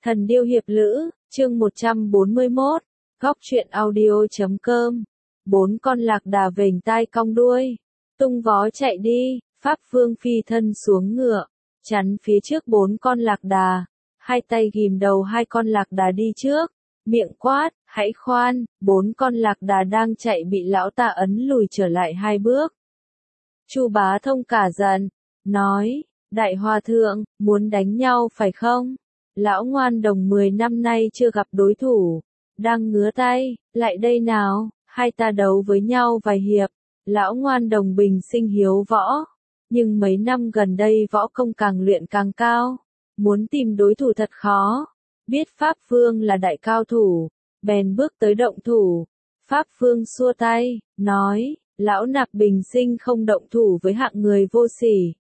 Thần điêu hiệp lữ, chương 141, góc truyện audio.com. 4 con lạc đà vểnh tai cong đuôi, tung vó chạy đi, Pháp Vương phi thân xuống ngựa, chắn phía trước 4 con lạc đà, hai tay ghìm đầu 2 con lạc đà đi trước, miệng quát, hãy khoan, 4 con lạc đà đang chạy bị lão ta ấn lùi trở lại 2 bước. Chu Bá Thông cả giận, nói, đại hòa thượng, muốn đánh nhau phải không? Lão Ngoan Đồng 10 năm nay chưa gặp đối thủ, đang ngứa tay, lại đây nào, hai ta đấu với nhau vài hiệp. Lão Ngoan Đồng bình sinh hiếu võ, nhưng mấy năm gần đây võ công càng luyện càng cao, muốn tìm đối thủ thật khó. Biết Pháp Vương là đại cao thủ, bèn bước tới động thủ. Pháp Vương xua tay, nói, lão nạp bình sinh không động thủ với hạng người vô sỉ.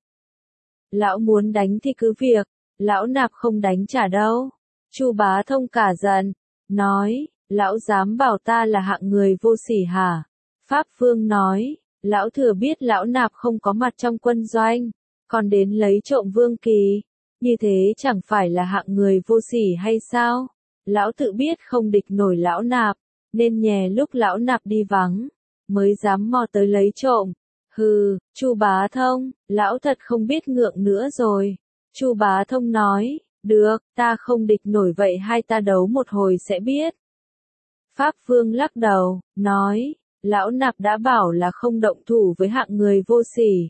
Lão muốn đánh thì cứ việc, lão nạp không đánh trả đâu. Chu Bá Thông cả giận, nói, lão dám bảo ta là hạng người vô sỉ hả? Pháp Vương nói, lão thừa biết lão nạp không có mặt trong quân doanh, còn đến lấy trộm vương kỳ, như thế chẳng phải là hạng người vô sỉ hay sao? Lão tự biết không địch nổi lão nạp, nên nhè lúc lão nạp đi vắng, mới dám mò tới lấy trộm. Hừ, Chu Bá Thông, lão thật không biết ngượng nữa rồi. Chu Bá Thông nói, được, ta không địch nổi vậy hai ta đấu một hồi sẽ biết. Pháp Vương lắc đầu, nói, lão nạp đã bảo là không động thủ với hạng người vô sỉ.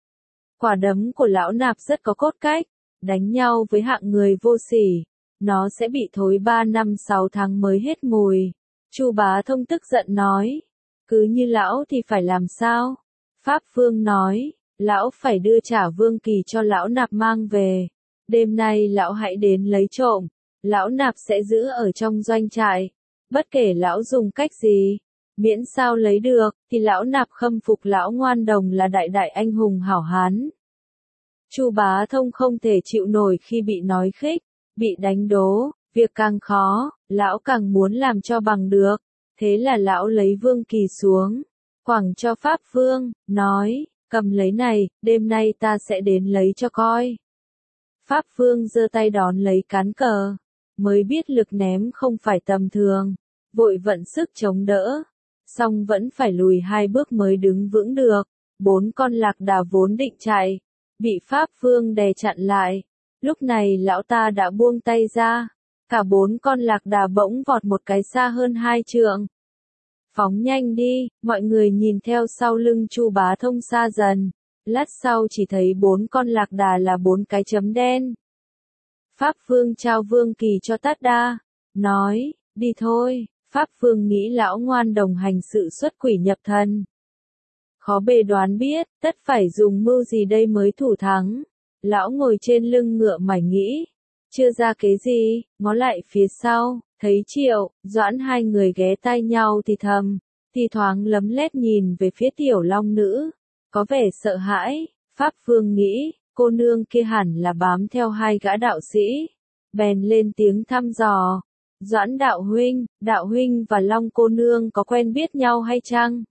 Quả đấm của lão nạp rất có cốt cách, đánh nhau với hạng người vô sỉ, nó sẽ bị thối 3 năm 6 tháng mới hết mùi. Chu Bá Thông tức giận nói, cứ như lão thì phải làm sao? Pháp Vương nói, lão phải đưa trả vương kỳ cho lão nạp mang về. Đêm nay lão hãy đến lấy trộm, lão nạp sẽ giữ ở trong doanh trại. Bất kể lão dùng cách gì, miễn sao lấy được, thì lão nạp khâm phục lão Ngoan Đồng là đại đại anh hùng hảo hán. Chu Bá Thông không thể chịu nổi khi bị nói khích, bị đánh đố, việc càng khó, lão càng muốn làm cho bằng được. Thế là lão lấy vương kỳ xuống, quẳng cho Pháp Vương, nói, cầm lấy này, đêm nay ta sẽ đến lấy cho coi. Pháp Vương giơ tay đón lấy cán cờ, mới biết lực ném không phải tầm thường, vội vận sức chống đỡ, song vẫn phải lùi 2 bước mới đứng vững được. 4 con lạc đà vốn định chạy, bị Pháp Vương đè chặn lại. Lúc này lão ta đã buông tay ra, cả 4 con lạc đà bỗng vọt một cái xa hơn 2 trượng. Phóng nhanh đi, mọi người nhìn theo sau lưng Chu Bá Thông xa dần, lát sau chỉ thấy 4 con lạc đà là 4 cái chấm đen. Pháp Vương trao vương kỳ cho Tát Đa, nói, đi thôi. Pháp Vương nghĩ lão Ngoan Đồng hành sự xuất quỷ nhập thần. Khó bề đoán biết, tất phải dùng mưu gì đây mới thủ thắng. Lão ngồi trên lưng ngựa mải nghĩ, chưa ra kế gì, ngó lại phía sau, thấy Triệu, Doãn hai người ghé tai nhau thì thầm, thì thoáng lấm lét nhìn về phía Tiểu Long Nữ, có vẻ sợ hãi. Pháp Vương nghĩ, cô nương kia hẳn là bám theo 2 gã đạo sĩ, bèn lên tiếng thăm dò, Doãn đạo huynh và Long cô nương có quen biết nhau hay chăng?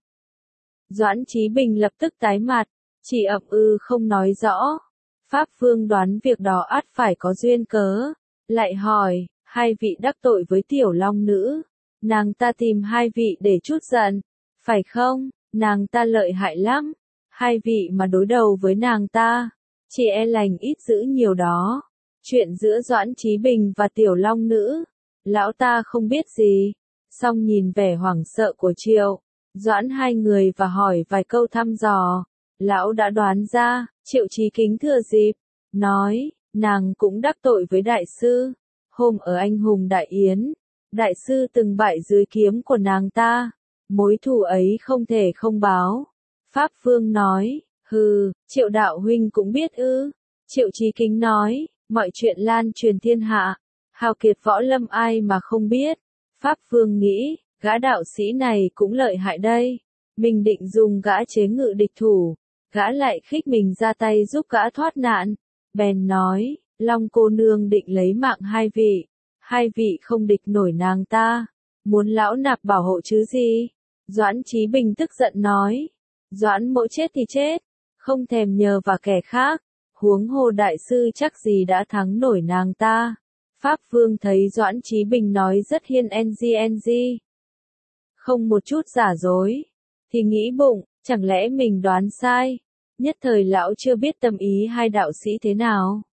Doãn Chí Bình lập tức tái mặt, chỉ ậm ừ không nói rõ. Pháp Vương đoán việc đó ắt phải có duyên cớ, lại hỏi, 2 vị đắc tội với Tiểu Long Nữ, nàng ta tìm 2 vị để trút giận, phải không? Nàng ta lợi hại lắm, 2 vị mà đối đầu với nàng ta, chỉ e lành ít dữ nhiều đó. Chuyện giữa Doãn Chí Bình và Tiểu Long Nữ, lão ta không biết gì, song nhìn vẻ hoảng sợ của Triệu, Doãn hai người và hỏi vài câu thăm dò, lão đã đoán ra. Triệu Chí Kính thừa dịp, nói, nàng cũng đắc tội với đại sư, hôm ở Anh Hùng Đại Yến, đại sư từng bại dưới kiếm của nàng ta, mối thù ấy không thể không báo. Pháp Vương nói, hừ, Triệu đạo huynh cũng biết ư? Triệu Chí Kính nói, mọi chuyện lan truyền thiên hạ, hào kiệt võ lâm ai mà không biết. Pháp Vương nghĩ, gã đạo sĩ này cũng lợi hại đây, mình định dùng gã chế ngự địch thủ, gã lại khích mình ra tay giúp gã thoát nạn, bèn nói, Long cô nương định lấy mạng 2 vị, 2 vị không địch nổi nàng ta, muốn lão nạp bảo hộ chứ gì? Doãn Chí Bình tức giận nói, Doãn mỗ chết thì chết, không thèm nhờ vào kẻ khác, huống hồ đại sư chắc gì đã thắng nổi nàng ta. Pháp Vương thấy Doãn Chí Bình nói rất hiên ng, không một chút giả dối, thì nghĩ bụng, chẳng lẽ mình đoán sai, nhất thời lão chưa biết tâm ý hai đạo sĩ thế nào.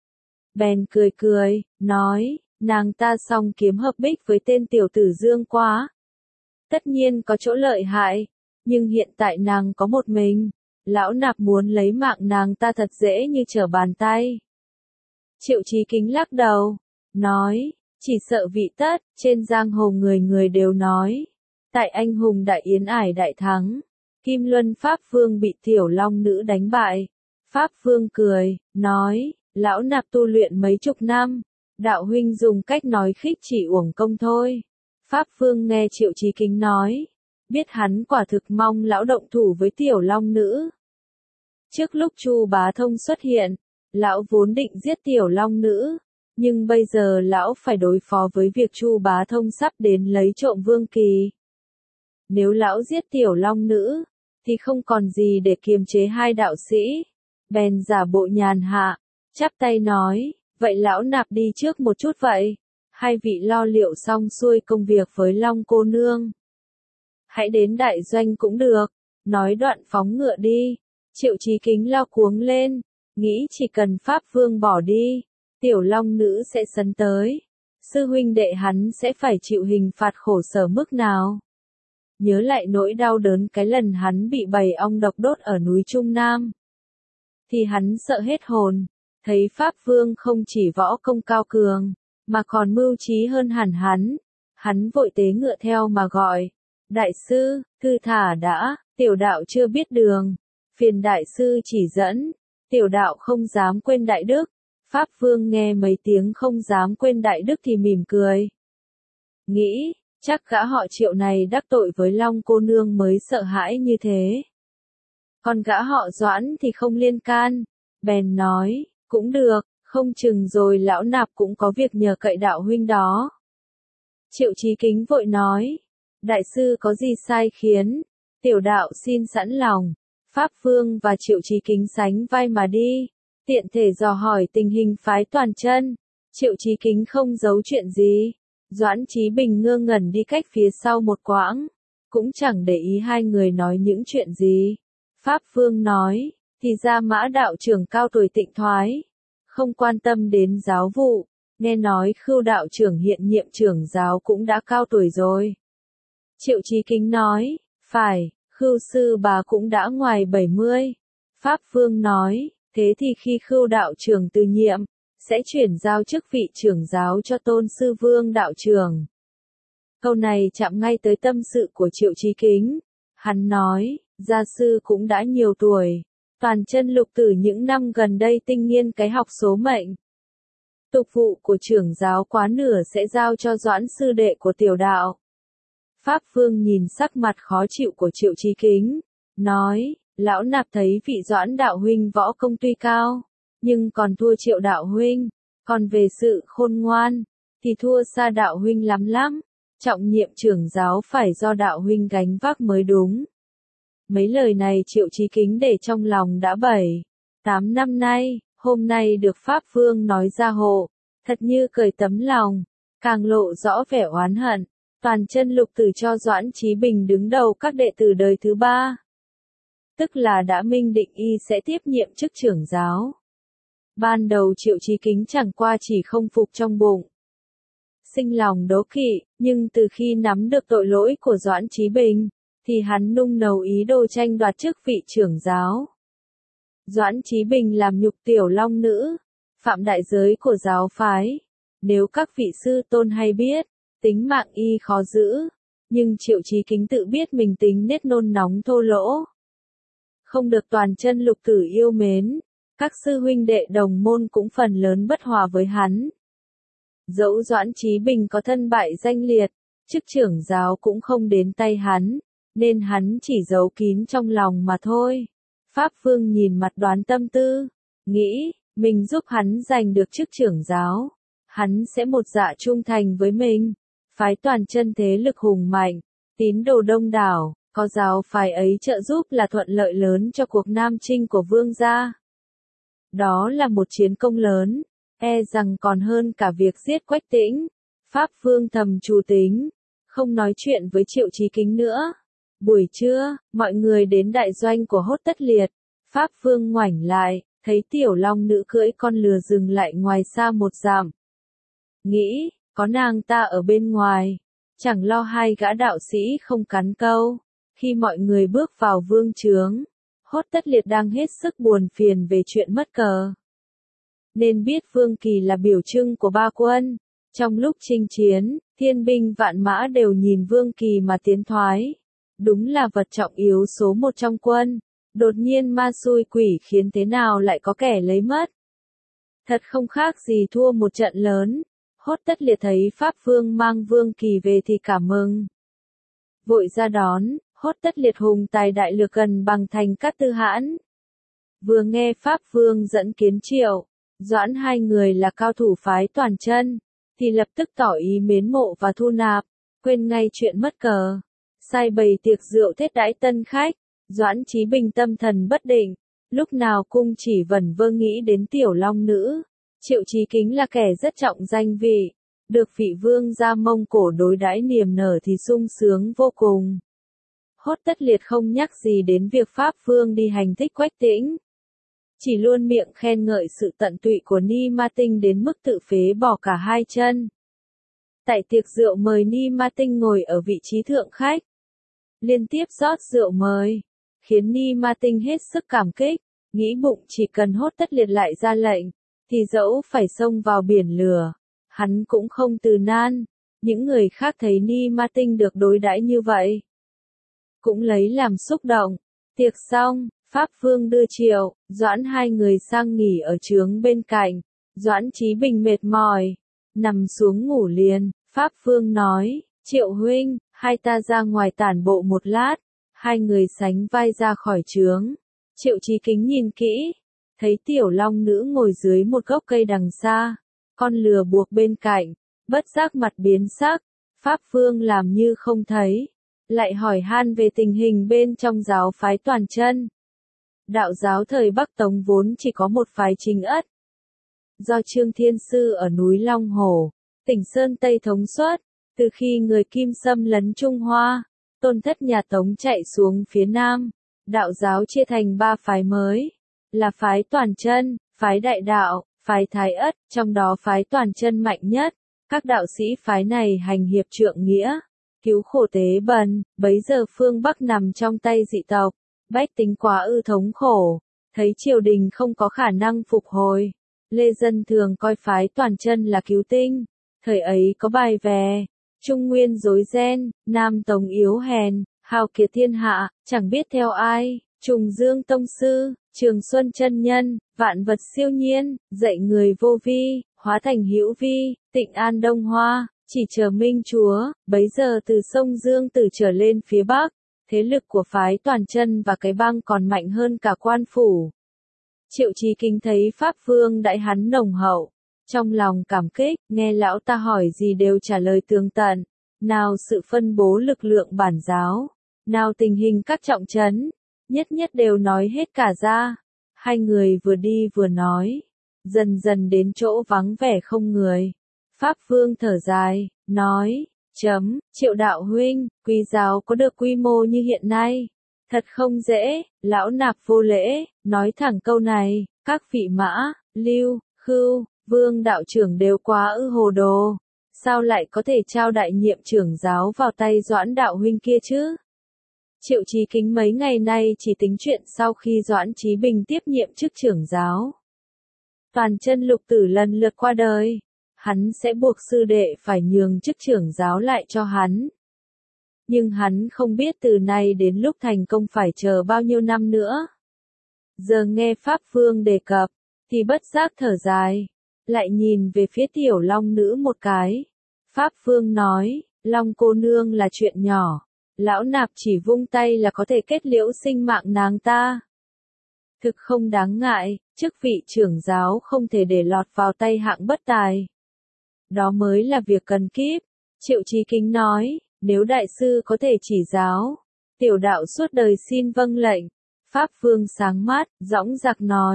Bèn cười cười, nói, nàng ta song kiếm hợp bích với tên tiểu tử Dương quá. Tất nhiên có chỗ lợi hại, nhưng hiện tại nàng có một mình, lão nạp muốn lấy mạng nàng ta thật dễ như trở bàn tay. Triệu Chí Kính lắc đầu, nói, chỉ sợ vị tất, trên giang hồ người người đều nói. Tại anh hùng đại yến ải đại thắng, Kim Luân Pháp Vương bị tiểu long nữ đánh bại. Pháp Vương cười, nói, lão nạp tu luyện mấy chục năm, đạo huynh dùng cách nói khích chỉ uổng công thôi. Pháp Vương nghe Triệu Chí Kính nói, biết hắn quả thực mong lão động thủ với tiểu long nữ. Trước lúc Chu Bá Thông xuất hiện, lão vốn định giết tiểu long nữ, nhưng bây giờ lão phải đối phó với việc Chu Bá Thông sắp đến lấy trộm Vương Kỳ. Nếu lão giết tiểu long nữ, thì không còn gì để kiềm chế hai đạo sĩ. Bèn giả bộ nhàn hạ, chắp tay nói, vậy lão nạp đi trước một chút vậy. Hai vị lo liệu xong xuôi công việc với Long cô nương. Hãy đến đại doanh cũng được, nói đoạn phóng ngựa đi. Triệu Chí Kính lao cuống lên, nghĩ chỉ cần Pháp Vương bỏ đi, tiểu long nữ sẽ sấn tới. Sư huynh đệ hắn sẽ phải chịu hình phạt khổ sở mức nào. Nhớ lại nỗi đau đớn cái lần hắn bị bầy ong độc đốt ở núi Trung Nam. Thì hắn sợ hết hồn, thấy Pháp Vương không chỉ võ công cao cường, mà còn mưu trí hơn hẳn hắn. Hắn vội tế ngựa theo mà gọi, đại sư, thư thả đã, tiểu đạo chưa biết đường, phiền đại sư chỉ dẫn, tiểu đạo không dám quên đại đức. Pháp Vương nghe mấy tiếng không dám quên đại đức thì mỉm cười. Nghĩ, chắc gã họ Triệu này đắc tội với Long cô nương mới sợ hãi như thế. Còn gã họ Doãn thì không liên can, bèn nói, cũng được, không chừng rồi lão nạp cũng có việc nhờ cậy đạo huynh đó. Triệu Chí Kính vội nói, đại sư có gì sai khiến, tiểu đạo xin sẵn lòng. Pháp Vương và Triệu Chí Kính sánh vai mà đi, tiện thể dò hỏi tình hình phái Toàn Chân. Triệu Chí Kính không giấu chuyện gì. Doãn Chí Bình ngơ ngẩn đi cách phía sau một quãng, cũng chẳng để ý hai người nói những chuyện gì. Pháp Vương nói, thì ra Mã đạo trưởng cao tuổi tịnh thoái, không quan tâm đến giáo vụ, nghe nói Khưu đạo trưởng hiện nhiệm trưởng giáo cũng đã cao tuổi rồi. Triệu Chí Kính nói, phải, Khưu sư bà cũng đã ngoài 70. Pháp Vương nói, thế thì khi Khưu đạo trưởng từ nhiệm, sẽ chuyển giao chức vị trưởng giáo cho Tôn sư Vương đạo trưởng. Câu này chạm ngay tới tâm sự của Triệu Chí Kính. Hắn nói, gia sư cũng đã nhiều tuổi, Toàn Chân lục tử những năm gần đây tinh nghiên cái học số mệnh. Tục vụ của trưởng giáo quá nửa sẽ giao cho Doãn sư đệ của tiểu đạo. Pháp Vương nhìn sắc mặt khó chịu của Triệu Chí Kính, nói, lão nạp thấy vị Doãn đạo huynh võ công tuy cao, nhưng còn thua Triệu đạo huynh, còn về sự khôn ngoan, thì thua xa đạo huynh lắm lắm, trọng nhiệm trưởng giáo phải do đạo huynh gánh vác mới đúng. Mấy lời này Triệu Chí Kính để trong lòng đã 7-8 năm nay, hôm nay được Pháp Vương nói ra hộ, thật như cởi tấm lòng, càng lộ rõ vẻ oán hận. Toàn Chân lục tử cho Doãn Chí Bình đứng đầu các đệ tử đời thứ 3. Tức là đã minh định y sẽ tiếp nhiệm chức trưởng giáo. Ban đầu Triệu Chí Kính chẳng qua chỉ không phục trong bụng, sinh lòng đố kỵ, nhưng từ khi nắm được tội lỗi của Doãn Chí Bình, thì hắn nung nấu ý đồ tranh đoạt chức vị trưởng giáo. Doãn Chí Bình làm nhục tiểu long nữ, phạm đại giới của giáo phái. Nếu các vị sư tôn hay biết, tính mạng y khó giữ, nhưng Triệu Chí Kính tự biết mình tính nết nôn nóng thô lỗ, không được Toàn Chân lục tử yêu mến, các sư huynh đệ đồng môn cũng phần lớn bất hòa với hắn. Dẫu Doãn Chí Bình có thân bại danh liệt, chức trưởng giáo cũng không đến tay hắn, nên hắn chỉ giấu kín trong lòng mà thôi. Pháp Vương nhìn mặt đoán tâm tư, nghĩ, mình giúp hắn giành được chức trưởng giáo, hắn sẽ một dạ trung thành với mình. Phái Toàn Chân thế lực hùng mạnh, tín đồ đông đảo, có giáo phái ấy trợ giúp là thuận lợi lớn cho cuộc nam chinh của Vương gia. Đó là một chiến công lớn, e rằng còn hơn cả việc giết Quách Tĩnh. Pháp Vương thầm chủ tính, không nói chuyện với Triệu Chí Kính nữa. Buổi trưa, mọi người đến đại doanh của Hốt Tất Liệt. Pháp Vương ngoảnh lại, thấy Tiểu Long Nữ cưỡi con lừa dừng lại ngoài xa một dặm. Nghĩ, có nàng ta ở bên ngoài, chẳng lo hai gã đạo sĩ không cắn câu. Khi mọi người bước vào vương trướng, Hốt Tất Liệt đang hết sức buồn phiền về chuyện mất cờ. Nên biết Vương Kỳ là biểu trưng của ba quân. Trong lúc chinh chiến, thiên binh vạn mã đều nhìn Vương Kỳ mà tiến thoái. Đúng là vật trọng yếu số một trong quân. Đột nhiên ma xui quỷ khiến thế nào lại có kẻ lấy mất. Thật không khác gì thua một trận lớn. Hốt Tất Liệt thấy Pháp Vương mang Vương Kỳ về thì cảm mừng. Vội ra đón, Hốt Tất Liệt hùng tài đại lược gần bằng thành Cát Tư Hãn. Vừa nghe Pháp Vương dẫn Kiến Triệu, Doãn hai người là cao thủ phái Toàn Chân, thì lập tức tỏ ý mến mộ và thu nạp, quên ngay chuyện mất cờ. Sai bày tiệc rượu thết đãi tân khách. Doãn Chí Bình tâm thần bất định, lúc nào cung chỉ vẩn vơ nghĩ đến Tiểu Long Nữ. Triệu Chí Kính là kẻ rất trọng danh vị, được vị vương gia Mông Cổ đối đãi niềm nở thì sung sướng vô cùng. Hốt Tất Liệt không nhắc gì đến việc Pháp Vương đi hành thích Quách Tĩnh, chỉ luôn miệng khen ngợi sự tận tụy của Ni Ma Tinh đến mức tự phế bỏ cả hai chân. Tại tiệc rượu mời Ni Ma Tinh ngồi ở vị trí thượng khách, liên tiếp rót rượu mời, khiến Ni Ma Tinh hết sức cảm kích, nghĩ bụng chỉ cần Hốt Tất Liệt lại ra lệnh, thì dẫu phải xông vào biển lửa, hắn cũng không từ nan. Những người khác thấy Ni Ma Tinh được đối đãi như vậy, cũng lấy làm xúc động. Tiệc xong, Pháp Vương đưa Triệu, Doãn hai người sang nghỉ ở trướng bên cạnh. Doãn Chí Bình mệt mỏi, nằm xuống ngủ liền. Pháp Vương nói, Triệu huynh, hai ta ra ngoài tản bộ một lát. Hai người sánh vai ra khỏi trướng. Triệu Chí Kính nhìn kỹ, thấy Tiểu Long Nữ ngồi dưới một gốc cây đằng xa, con lừa buộc bên cạnh, bất giác mặt biến sắc. Pháp Vương làm như không thấy, lại hỏi han về tình hình bên trong giáo phái Toàn Chân. Đạo giáo thời Bắc Tống vốn chỉ có một phái Chính Ất, do Trương Thiên Sư ở núi Long Hồ, tỉnh Sơn Tây thống suất. Từ khi người Kim xâm lấn Trung Hoa, Tôn thất nhà Tống chạy xuống phía Nam, đạo giáo chia thành ba phái mới, là phái Toàn Chân, phái Đại Đạo, phái Thái Ất, trong đó phái Toàn Chân mạnh nhất. Các đạo sĩ phái này hành hiệp trượng nghĩa, cứu khổ tế bần. Bấy giờ phương Bắc nằm trong tay dị tộc, bách tính quá ư thống khổ, thấy triều đình không có khả năng phục hồi, lê dân thường coi phái Toàn Chân là cứu tinh. Thời ấy có bài về, Trung Nguyên rối ren, Nam Tống yếu hèn, hào kiệt thiên hạ, chẳng biết theo ai. Trùng Dương Tông Sư, Trường Xuân Chân Nhân, vạn vật siêu nhiên, dạy người vô vi, hóa thành hữu vi, Tịnh An Đông Hoa, chỉ chờ Minh Chúa. Bấy giờ từ sông Dương Tử trở lên phía Bắc, thế lực của phái Toàn Chân và cái bang còn mạnh hơn cả quan phủ. Triệu Chí Kính thấy Pháp Vương đãi hắn nồng hậu, trong lòng cảm kích, nghe lão ta hỏi gì đều trả lời tường tận, nào sự phân bố lực lượng bản giáo, nào tình hình các trọng trấn, nhất nhất đều nói hết cả ra. Hai người vừa đi vừa nói, dần dần đến chỗ vắng vẻ không người. Pháp Vương thở dài, nói, Triệu đạo huynh, Quý giáo có được quy mô như hiện nay, thật không dễ. Lão nạp vô lễ, nói thẳng câu này, các vị Mã, Lưu, Khưu, Vương đạo trưởng đều quá ư hồ đồ, sao lại có thể trao đại nhiệm trưởng giáo vào tay Doãn đạo huynh kia chứ? Triệu Chí Kính mấy ngày nay chỉ tính chuyện sau khi Doãn Chí Bình tiếp nhiệm chức trưởng giáo. Toàn Chân lục tử lần lượt qua đời, hắn sẽ buộc sư đệ phải nhường chức trưởng giáo lại cho hắn. Nhưng hắn không biết từ nay đến lúc thành công phải chờ bao nhiêu năm nữa. Giờ nghe Pháp Vương đề cập, thì bất giác thở dài, lại nhìn về phía Tiểu Long Nữ một cái. Pháp Vương nói, Long cô nương là chuyện nhỏ, lão nạp chỉ vung tay là có thể kết liễu sinh mạng nàng ta. Thực không đáng ngại, chức vị trưởng giáo không thể để lọt vào tay hạng bất tài. Đó mới là việc cần kíp. Triệu Chí Kính nói, nếu đại sư có thể chỉ giáo, tiểu đạo suốt đời xin vâng lệnh. Pháp Vương sáng mắt, dõng dạc nói,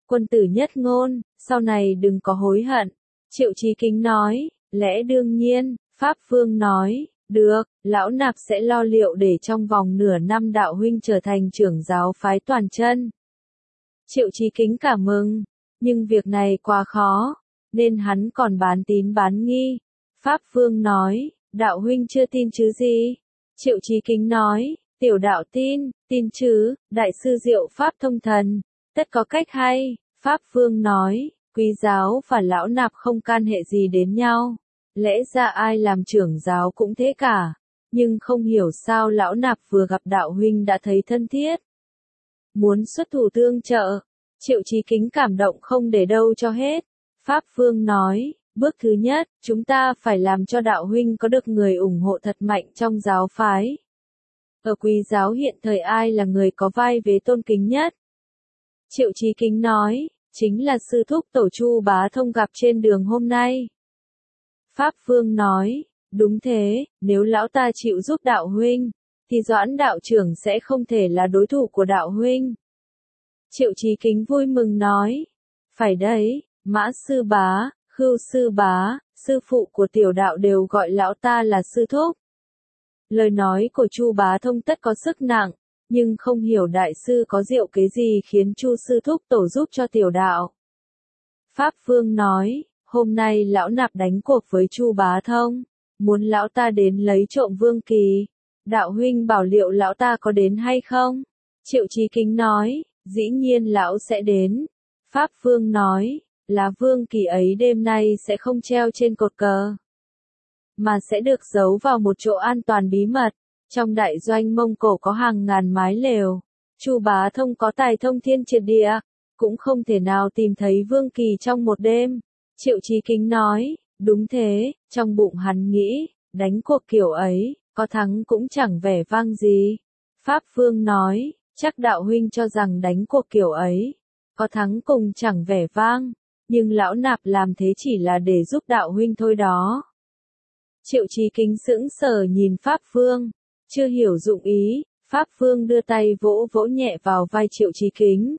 Quân tử nhất ngôn, sau này đừng có hối hận. Triệu Chí Kính nói, lẽ đương nhiên. Pháp Vương nói, được, lão nạp sẽ lo liệu để trong vòng nửa năm đạo huynh trở thành trưởng giáo phái toàn chân. Triệu Chí Kính cảm mừng, nhưng việc này quá khó, nên hắn còn bán tín bán nghi. Pháp Vương nói, đạo huynh chưa tin chứ gì? Triệu Chí Kính nói, tiểu đạo tin chứ, đại sư diệu pháp thông thần, tất có cách hay. Pháp Vương nói, quý giáo và lão nạp không can hệ gì đến nhau, lẽ ra ai làm trưởng giáo cũng thế cả, nhưng không hiểu sao lão nạp vừa gặp đạo huynh đã thấy thân thiết. Muốn xuất thủ tương trợ. Triệu Chí Kính cảm động không để đâu cho hết. Pháp Vương nói, bước thứ nhất, chúng ta phải làm cho đạo huynh có được người ủng hộ thật mạnh trong giáo phái. Ở quý giáo hiện thời ai là người có vai vế tôn kính nhất? Triệu Chí Kính nói, chính là sư thúc tổ Chu Bá Thông gặp trên đường hôm nay. Pháp Vương nói, đúng thế, nếu lão ta chịu giúp đạo huynh, thì Doãn đạo trưởng sẽ không thể là đối thủ của đạo huynh. Triệu Chí Kính vui mừng nói, phải đấy, Mã sư bá, Khưu sư bá, sư phụ của tiểu đạo đều gọi lão ta là sư thúc. Lời nói của Chu Bá Thông tất có sức nặng, nhưng không hiểu đại sư có diệu kế gì khiến Chu sư thúc tổ giúp cho tiểu đạo. Pháp Vương nói, hôm nay lão nạp đánh cuộc với Chu Bá Thông, muốn lão ta đến lấy trộm Vương Kỳ. Đạo huynh bảo liệu lão ta có đến hay không? Triệu Chí Kính nói, dĩ nhiên lão sẽ đến. Pháp Vương nói, lá Vương Kỳ ấy đêm nay sẽ không treo trên cột cờ, mà sẽ được giấu vào một chỗ an toàn bí mật. Trong đại doanh Mông Cổ có hàng ngàn mái lều. Chu Bá Thông có tài thông thiên triệt địa, cũng không thể nào tìm thấy Vương Kỳ trong một đêm. Triệu Chí Kính nói, đúng thế, trong bụng hắn nghĩ, đánh cuộc kiểu ấy, có thắng cũng chẳng vẻ vang gì. Pháp Vương nói, chắc đạo huynh cho rằng đánh cuộc kiểu ấy, có thắng cùng chẳng vẻ vang, nhưng lão nạp làm thế chỉ là để giúp đạo huynh thôi đó. Triệu Chí Kính sững sờ nhìn Pháp Vương, chưa hiểu dụng ý. Pháp Vương đưa tay vỗ vỗ nhẹ vào vai Triệu Chí Kính.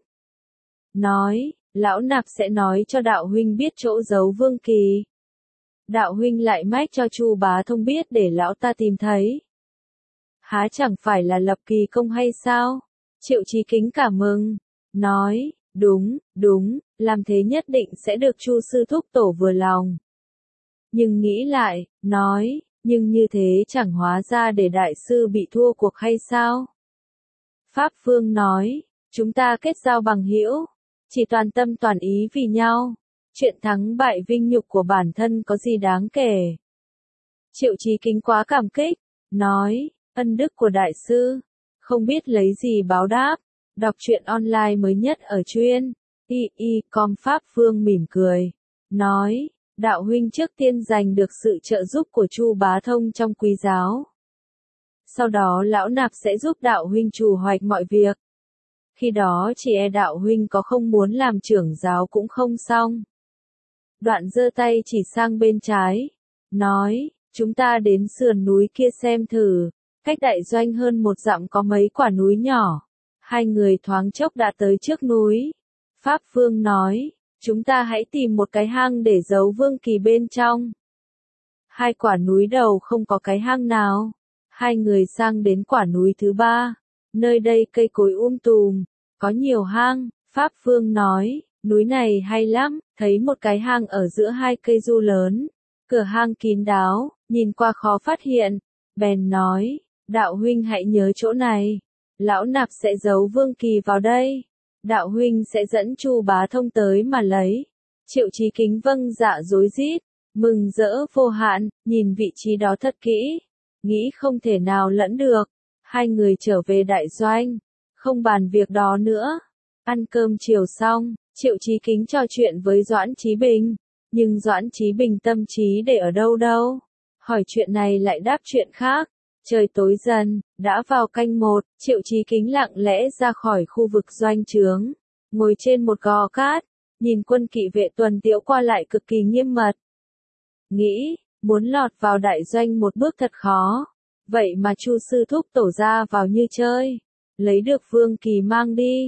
Nói, lão nạp sẽ nói cho đạo huynh biết chỗ giấu Vương Kỳ. Đạo huynh lại mách cho Chu Bá Thông biết để lão ta tìm thấy. Há chẳng phải là lập kỳ công hay sao? Triệu Chí Kính cảm mừng, nói, đúng, làm thế nhất định sẽ được Chu sư thúc tổ vừa lòng. Nhưng nghĩ lại, nói, nhưng như thế chẳng hóa ra để đại sư bị thua cuộc hay sao? Pháp Vương nói, chúng ta kết giao bằng hữu, chỉ toàn tâm toàn ý vì nhau, chuyện thắng bại vinh nhục của bản thân có gì đáng kể. Triệu Chí Kính quá cảm kích, nói, ân đức của đại sư, không biết lấy gì báo đáp. Đọc truyện online mới nhất ở truyện com. Pháp Vương mỉm cười, nói, đạo huynh trước tiên giành được sự trợ giúp của Chu Bá Thông trong quý giáo. Sau đó lão nạp sẽ giúp đạo huynh chủ hoạch mọi việc. Khi đó chỉ e đạo huynh có không muốn làm trưởng giáo cũng không xong. Đoạn giơ tay chỉ sang bên trái, nói, chúng ta đến sườn núi kia xem thử, cách đại doanh hơn 1 dặm có mấy quả núi nhỏ. Hai người thoáng chốc đã tới trước núi. Pháp Vương nói, chúng ta hãy tìm một cái hang để giấu Vương Kỳ bên trong. 2 quả núi đầu không có cái hang nào. Hai người sang đến quả núi thứ 3. Nơi đây cây cối tùm, có nhiều hang. Pháp Vương nói, núi này hay lắm, thấy một cái hang ở giữa 2 cây du lớn. Cửa hang kín đáo, nhìn qua khó phát hiện. Bèn nói, đạo huynh hãy nhớ chỗ này. Lão nạp sẽ giấu Vương Kỳ vào đây. Đạo huynh sẽ dẫn Chu Bá Thông tới mà lấy. Triệu Chí Kính vâng dạ rối rít, mừng rỡ vô hạn, nhìn vị trí đó thật kỹ, nghĩ không thể nào lẫn được. Hai người trở về đại doanh, không bàn việc đó nữa. Ăn cơm chiều xong, Triệu Chí Kính trò chuyện với Doãn Chí Bình, nhưng Doãn Chí Bình tâm trí để ở đâu đâu. Hỏi chuyện này lại đáp chuyện khác. Trời tối dần, đã vào canh 1, Triệu Chí Kính lặng lẽ ra khỏi khu vực doanh trướng, ngồi trên một gò cát, nhìn quân kỵ vệ tuần tiễu qua lại cực kỳ nghiêm mật. Nghĩ, muốn lọt vào đại doanh một bước thật khó, vậy mà Chu sư thúc tổ ra vào như chơi, lấy được Vương Kỳ mang đi.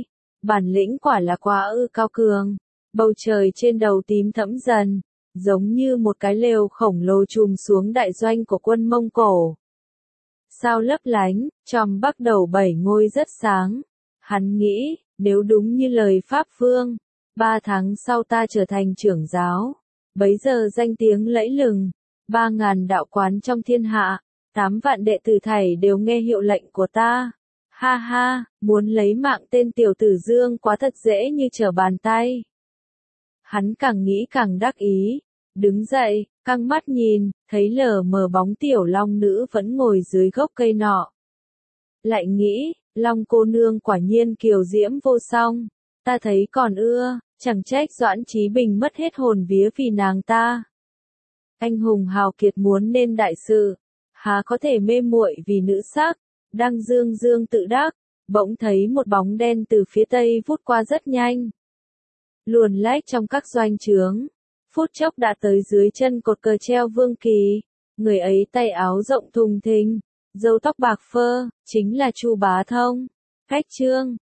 Bản lĩnh quả là quá cao cường. Bầu trời trên đầu tím thẫm dần, giống như một cái lều khổng lồ trùm xuống đại doanh của quân Mông Cổ. Sao lấp lánh, chòm bắc đầu 7 ngôi rất sáng. Hắn nghĩ, nếu đúng như lời Pháp Vương, 3 tháng sau ta trở thành trưởng giáo. Bấy giờ danh tiếng lẫy lừng, 3.000 đạo quán trong thiên hạ, 8 vạn đệ tử thảy đều nghe hiệu lệnh của ta. Ha ha, muốn lấy mạng tên tiểu tử Dương quá thật dễ như trở bàn tay. Hắn càng nghĩ càng đắc ý, đứng dậy, căng mắt nhìn, thấy lờ mờ bóng tiểu long nữ vẫn ngồi dưới gốc cây nọ. Lại nghĩ, Long cô nương quả nhiên kiều diễm vô song, ta thấy còn ưa, chẳng trách Doãn Chí Bình mất hết hồn vía vì nàng ta. Anh hùng hào kiệt muốn nên đại sự, há có thể mê muội vì nữ sắc. Đang dương dương tự đắc, bỗng thấy một bóng đen từ phía tây vút qua rất nhanh. Luồn lách trong các doanh trướng, phút chốc đã tới dưới chân cột cờ treo vương kỳ. Người ấy tay áo rộng thùng thình, râu tóc bạc phơ, chính là Chu Bá Thông. Cách Trương,